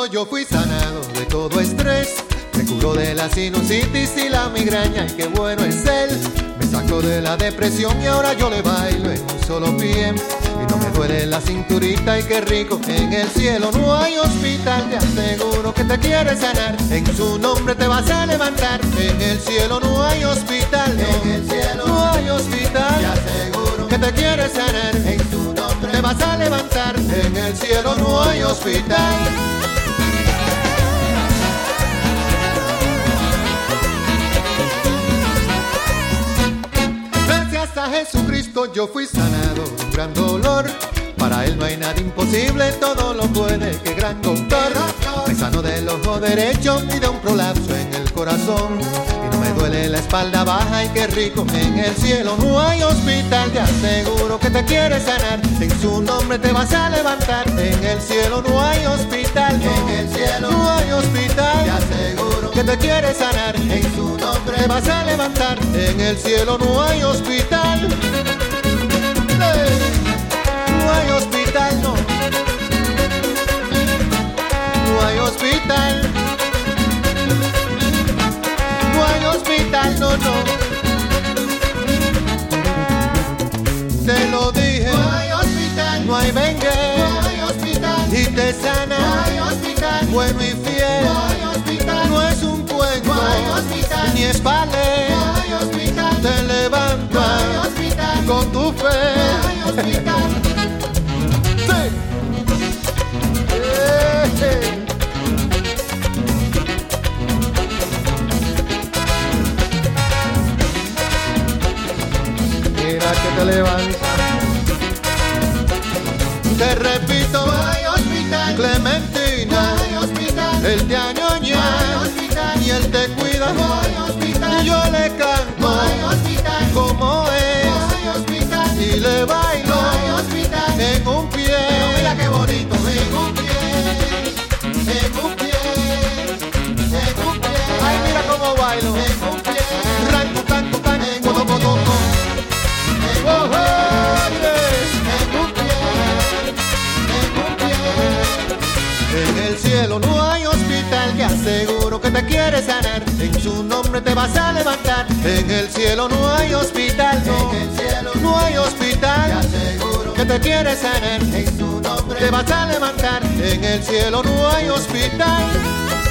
Cristo yo fui sanado de todo estrés. Me curó de la sinusitis y la migraña, y qué bueno es Él. Me sacó de la depresión y ahora yo le bailo en un solo pie. Y no me duele la cinturita, y qué rico. En el cielo no hay hospital, te aseguro que te quiere sanar. En su nombre te vas a levantar. En el cielo no hay hospital, no. En el cielo no hay hospital, te aseguro que te quiere sanar. En su nombre te vas a levantar. En el cielo no hay hospital. A Jesucristo yo fui sanado de un gran dolor. Para Él no hay nada imposible, todo lo puede, qué gran doctor. Me sanó del ojo derecho y de un prolapso en el corazón. Y no me duele la espalda baja, y qué rico. En el cielo no hay hospital, te aseguro que te quiere sanar. En su nombre te vas a levantar. En el cielo no hay hospital, en el cielo no hay hospital, te aseguro que te quiere sanar. En su nombre te vas a levantar. En el cielo no hay hospital. No hay hospital, no. No hay hospital. No hay hospital, no, no. Te lo dije. No hay hospital. No hay dengue. No hay hospital. Y te sana. No hay hospital. Bueno y fiel. No hay hospital. No es un cuento. No hay hospital. Ni es palé. No hay hospital. Te levantas. No hay hospital. Con tu fe. No hay hospital. Mira que te levantas. Te repito, no hay hospital. Clementina, no hay hospital. Él te añoña, no hay hospital. Y él te cuida, no hay hospital. Y yo le canto, no hay hospital. Como es, no hay hospital. Y le bailo, no hay hospital. En un pie, pero mira qué bonito, en un pie. En un pie, en un pie. Ay, mira cómo bailo. En un pie. Ranco, tanco, tanco, codo, codo, codo. Oh, en un pie, en un pie. En el cielo no hay hospital, te aseguro que te quiere sanar. En su nombre te vas a levantar. En el cielo no hay hospital, no. En el cielo no hay hospital, te aseguro que te quiere sanar. En su nombre te vas a levantar. En el cielo no hay hospital.